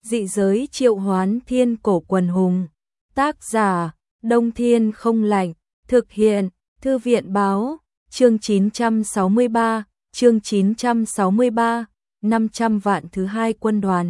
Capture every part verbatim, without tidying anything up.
Dị giới triệu hoán thiên cổ quần hùng. Tác giả, Đông Thiên không lạnh. Thực hiện, Thư viện báo. Chương chín trăm sáu mươi ba, chương chín trăm sáu mươi ba, năm trăm vạn thứ hai quân đoàn.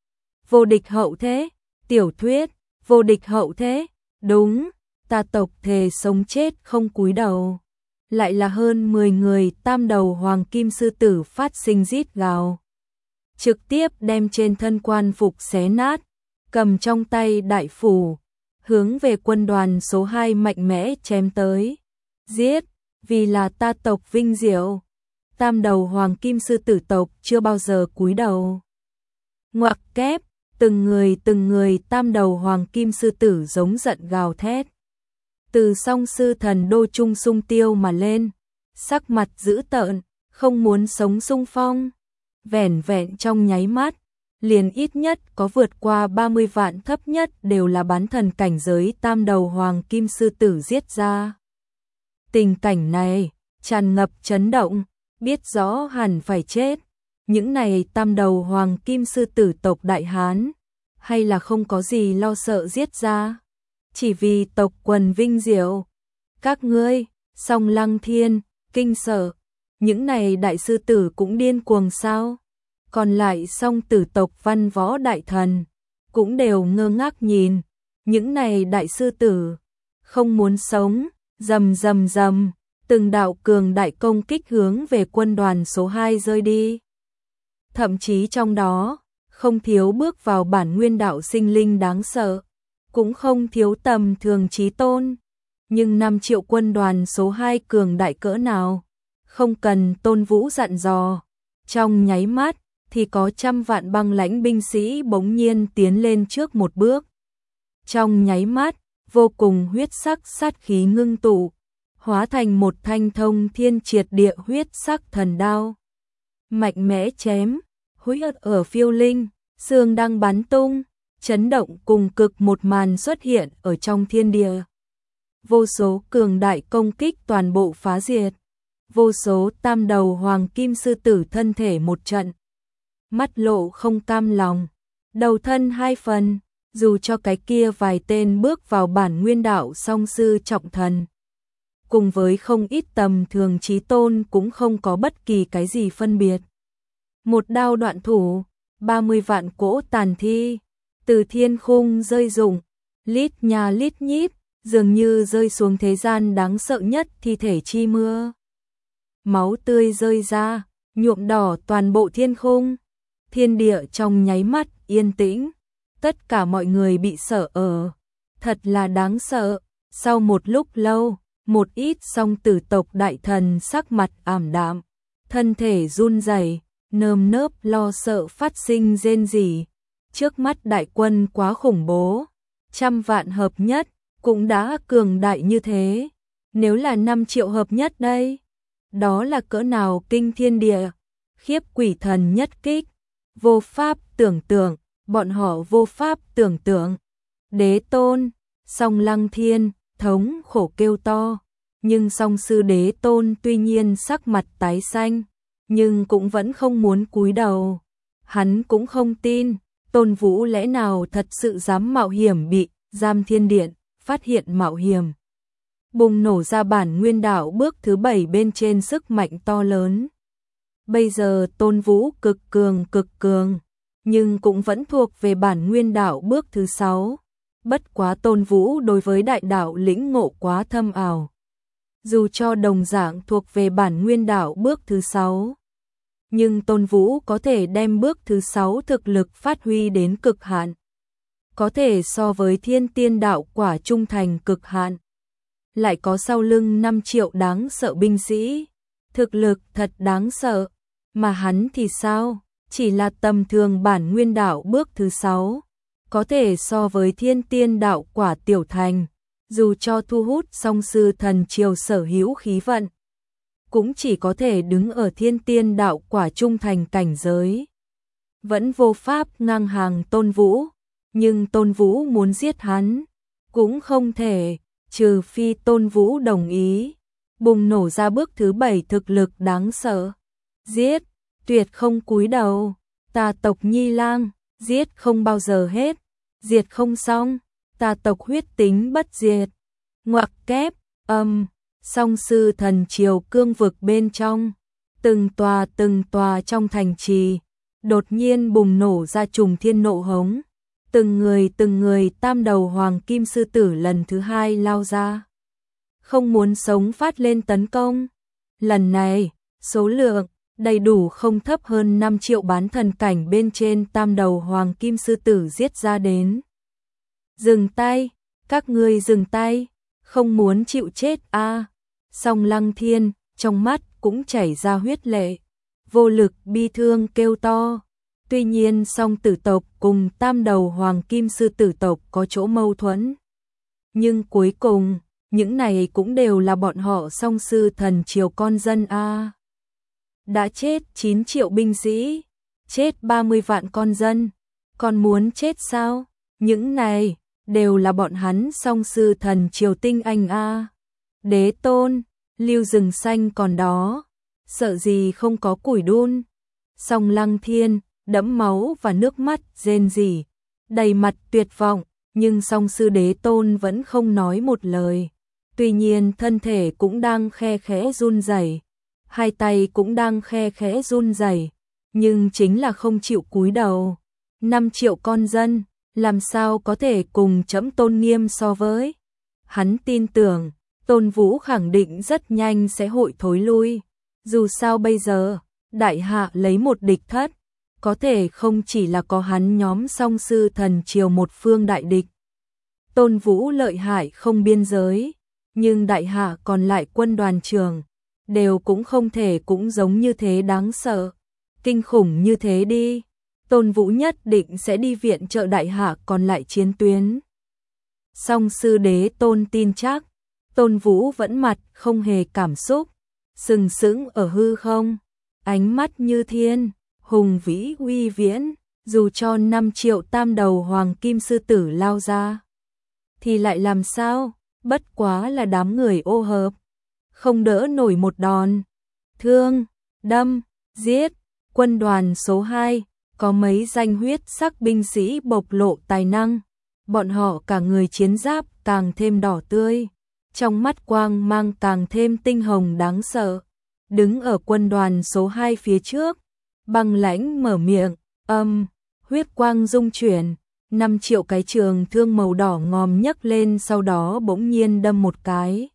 Vô địch hậu thế, tiểu thuyết, vô địch hậu thế, đúng, ta tộc thề sống chết không cúi đầu. Lại là hơn mười người tam đầu hoàng kim sư tử phát sinh rít gào. Trực tiếp đem trên thân quan phục xé nát, cầm trong tay đại phủ, hướng về quân đoàn số hai mạnh mẽ chém tới. Giết, vì là ta tộc vinh diệu. Tam đầu hoàng kim sư tử tộc chưa bao giờ cúi đầu. Ngoặc kép, từng người từng người tam đầu hoàng kim sư tử giống giận gào thét. Từ song sư thần đô trung sung tiêu mà lên, sắc mặt dữ tợn, không muốn sống xung phong. Vẻn vẹn trong nháy mắt, liền ít nhất có vượt qua ba mươi vạn, thấp nhất đều là bán thần cảnh giới tam đầu hoàng kim sư tử giết ra. Tình cảnh này, tràn ngập chấn động, biết rõ hẳn phải chết. Những này tam đầu hoàng kim sư tử tộc Đại Hán, hay là không có gì lo sợ giết ra. Chỉ vì tộc quần vinh diệu. Các ngươi, Song Lăng Thiên, kinh sợ. Những này đại sư tử cũng điên cuồng sao? Còn lại song tử tộc văn võ đại thần, cũng đều ngơ ngác nhìn. Những này đại sư tử, không muốn sống, rầm rầm rầm, từng đạo cường đại công kích hướng về quân đoàn số hai rơi đi. Thậm chí trong đó, không thiếu bước vào bản nguyên đạo sinh linh đáng sợ, cũng không thiếu tầm thường chí tôn. Nhưng năm triệu quân đoàn số hai cường đại cỡ nào, không cần Tôn Vũ dặn dò, trong nháy mắt thì có trăm vạn băng lãnh binh sĩ bỗng nhiên tiến lên trước một bước. Trong nháy mắt, vô cùng huyết sắc sát khí ngưng tụ, hóa thành một thanh thông thiên triệt địa huyết sắc thần đao. Mạnh mẽ chém, huyết ở phiêu linh, xương đang bắn tung, chấn động cùng cực một màn xuất hiện ở trong thiên địa. Vô số cường đại công kích toàn bộ phá diệt, vô số tam đầu hoàng kim sư tử thân thể một trận. Mắt lộ không cam lòng, đầu thân hai phần, dù cho cái kia vài tên bước vào bản nguyên đạo song sư trọng thần. Cùng với không ít tầm thường chí tôn cũng không có bất kỳ cái gì phân biệt. Một đao đoạn thủ, ba mươi vạn cỗ tàn thi, từ thiên khung rơi rụng, lít nhà lít nhít, dường như rơi xuống thế gian đáng sợ nhất thi thể chi mưa. Máu tươi rơi ra, nhuộm đỏ toàn bộ thiên khung. Thiên địa trong nháy mắt yên tĩnh, tất cả mọi người bị sợ ở. Thật là đáng sợ. Sau một lúc lâu, một ít song tử tộc đại thần sắc mặt ảm đạm, thân thể run rẩy, nơm nớp lo sợ phát sinh rên rỉ. Trước mắt đại quân quá khủng bố, trăm vạn hợp nhất cũng đã cường đại như thế. Nếu là năm triệu hợp nhất đây, đó là cỡ nào kinh thiên địa, khiếp quỷ thần nhất kích. Vô pháp tưởng tượng, bọn họ vô pháp tưởng tượng. Đế tôn, Song Lăng Thiên, thống khổ kêu to. Nhưng song sư đế tôn tuy nhiên sắc mặt tái xanh, nhưng cũng vẫn không muốn cúi đầu. Hắn cũng không tin, Tôn Vũ lẽ nào thật sự dám mạo hiểm bị giam thiên điện, phát hiện mạo hiểm. Bùng nổ ra bản nguyên đạo bước thứ bảy bên trên sức mạnh to lớn. Bây giờ Tôn Vũ cực cường cực cường, nhưng cũng vẫn thuộc về bản nguyên đạo bước thứ sáu. Bất quá Tôn Vũ đối với đại đạo lĩnh ngộ quá thâm ảo. Dù cho đồng dạng thuộc về bản nguyên đạo bước thứ sáu, nhưng Tôn Vũ có thể đem bước thứ sáu thực lực phát huy đến cực hạn. Có thể so với thiên tiên đạo quả trung thành cực hạn. Lại có sau lưng năm triệu đáng sợ binh sĩ. Thực lực thật đáng sợ. Mà hắn thì sao? Chỉ là tầm thường bản nguyên đạo bước thứ sáu. Có thể so với thiên tiên đạo quả tiểu thành. Dù cho thu hút song sư thần triều sở hữu khí vận, cũng chỉ có thể đứng ở thiên tiên đạo quả trung thành cảnh giới. Vẫn vô pháp ngang hàng Tôn Vũ. Nhưng Tôn Vũ muốn giết hắn, cũng không thể, trừ phi Tôn Vũ đồng ý. Bùng nổ ra bước thứ bảy thực lực đáng sợ. Giết, tuyệt không cúi đầu, ta tộc Nhi Lang, giết không bao giờ hết, diệt không xong, tà tộc huyết tính bất diệt. Ngoặc kép, âm, song sư thần triều cương vực bên trong, từng tòa từng tòa trong thành trì, đột nhiên bùng nổ ra trùng thiên nộ hống, từng người từng người tam đầu hoàng kim sư tử lần thứ hai lao ra. Không muốn sống phát lên tấn công. Lần này, số lượng đầy đủ không thấp hơn năm triệu bán thần cảnh bên trên tam đầu hoàng kim sư tử giết ra đến. Dừng tay, các ngươi dừng tay, không muốn chịu chết a. À. Song Lăng Thiên, trong mắt cũng chảy ra huyết lệ, vô lực bi thương kêu to. Tuy nhiên song tử tộc cùng tam đầu hoàng kim sư tử tộc có chỗ mâu thuẫn. Nhưng cuối cùng, những này cũng đều là bọn họ song sư thần triều con dân a. À. Đã chết chín triệu binh sĩ, chết ba mươi vạn con dân, còn muốn chết sao? Những này đều là bọn hắn song sư thần triều tinh anh a. À. Đế tôn, lưu rừng xanh còn đó, sợ gì không có củi đun. Song Lăng Thiên đẫm máu và nước mắt rên rỉ, đầy mặt tuyệt vọng, nhưng song sư đế tôn vẫn không nói một lời. Tuy nhiên thân thể cũng đang khe khẽ run rẩy, hai tay cũng đang khe khẽ run rẩy, nhưng chính là không chịu cúi đầu. Năm triệu con dân, làm sao có thể cùng chẫm tôn nghiêm so với? Hắn tin tưởng, Tôn Vũ khẳng định rất nhanh sẽ hội thối lui. Dù sao bây giờ, đại hạ lấy một địch thất, có thể không chỉ là có hắn nhóm song sư thần triều một phương đại địch. Tôn Vũ lợi hại không biên giới, nhưng đại hạ còn lại quân đoàn trưởng, đều cũng không thể cũng giống như thế đáng sợ, kinh khủng như thế đi. Tôn Vũ nhất định sẽ đi viện trợ đại hạ còn lại chiến tuyến. Song sư đế tôn tin chắc, Tôn Vũ vẫn mặt không hề cảm xúc, sừng sững ở hư không, ánh mắt như thiên, hùng vĩ uy viễn, dù cho năm triệu tam đầu hoàng kim sư tử lao ra, thì lại làm sao, bất quá là đám người ô hợp, không đỡ nổi một đòn. Thương, đâm, giết, quân đoàn số hai, có mấy danh huyết sắc binh sĩ bộc lộ tài năng, bọn họ cả người chiến giáp càng thêm đỏ tươi, trong mắt quang mang càng thêm tinh hồng đáng sợ. Đứng ở quân đoàn số hai phía trước, băng lãnh mở miệng, âm, huyết quang dung chuyển, năm triệu cái trường thương màu đỏ ngòm nhấc lên, sau đó bỗng nhiên đâm một cái.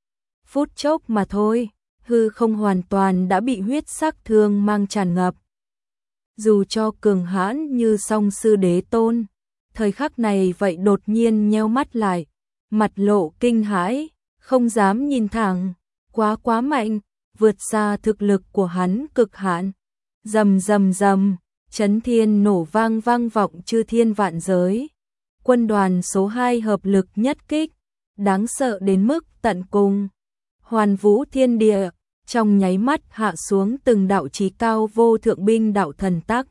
Phút chốc mà thôi, hư không hoàn toàn đã bị huyết sắc thương mang tràn ngập. Dù cho cường hãn như song sư đế tôn, thời khắc này vậy đột nhiên nheo mắt lại, mặt lộ kinh hãi, không dám nhìn thẳng, quá quá mạnh, vượt xa thực lực của hắn cực hạn. Rầm rầm rầm, chấn thiên nổ vang vang vọng chư thiên vạn giới. Quân đoàn số hai hợp lực nhất kích, đáng sợ đến mức tận cùng. Hoàn vũ thiên địa, trong nháy mắt hạ xuống từng đạo chí cao vô thượng binh đạo thần tắc.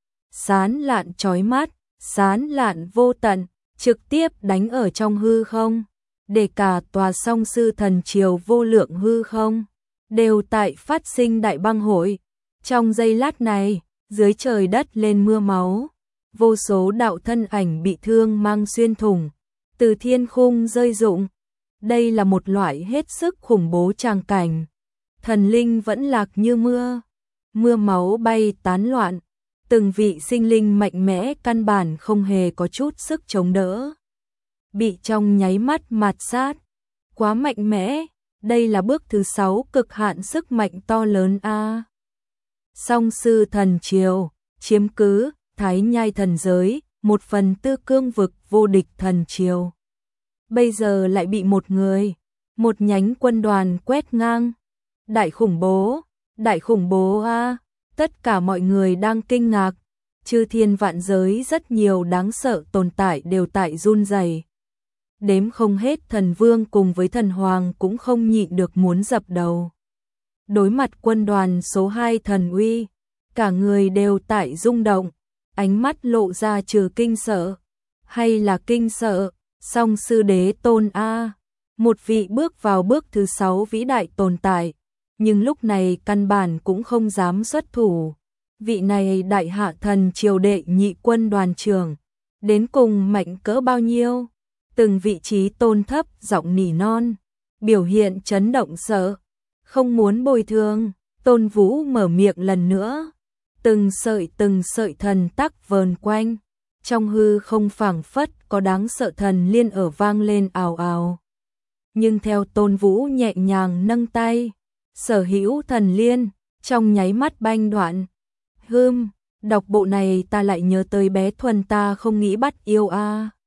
Sán lạn chói mắt, sán lạn vô tận, trực tiếp đánh ở trong hư không, để cả tòa song sư thần triều vô lượng hư không đều tại phát sinh đại băng hội. Trong giây lát này, dưới trời đất lên mưa máu, vô số đạo thân ảnh bị thương mang xuyên thủng, từ thiên khung rơi rụng. Đây là một loại hết sức khủng bố tràng cảnh. Thần linh vẫn lạc như mưa, mưa máu bay tán loạn, từng vị sinh linh mạnh mẽ căn bản không hề có chút sức chống đỡ, bị trong nháy mắt mạt sát. Quá mạnh mẽ, đây là bước thứ sáu cực hạn sức mạnh to lớn a. À. Song sư thần triều, chiếm cứ, Thái Nhai thần giới, một phần tư cương vực vô địch thần triều. Bây giờ lại bị một người, một nhánh quân đoàn quét ngang. Đại khủng bố, đại khủng bố a. À. Tất cả mọi người đang kinh ngạc, chư thiên vạn giới rất nhiều đáng sợ tồn tại đều tại run rẩy. Đếm không hết thần vương cùng với thần hoàng cũng không nhịn được muốn dập đầu. Đối mặt quân đoàn số hai thần uy, cả người đều tại rung động, ánh mắt lộ ra trừ kinh sợ, hay là kinh sợ, song sư đế tôn a, một vị bước vào bước thứ sáu vĩ đại tồn tại, nhưng lúc này căn bản cũng không dám xuất thủ. vị này đại hạ thần triều đệ nhị quân đoàn trưởng, đến cùng mạnh cỡ bao nhiêu? Từng vị trí tôn thấp giọng nỉ non, biểu hiện chấn động sợ, không muốn bồi thường. Tôn Vũ mở miệng lần nữa, từng sợi từng sợi thần tắc vờn quanh, trong hư không phảng phất có đáng sợ thần liên ở vang lên ào ào. Nhưng theo Tôn Vũ nhẹ nhàng nâng tay, sở hữu thần liên trong nháy mắt banh đoạn. Hừm, đọc bộ này ta lại nhớ tới bé Thuần ta không nghĩ bắt yêu a. À.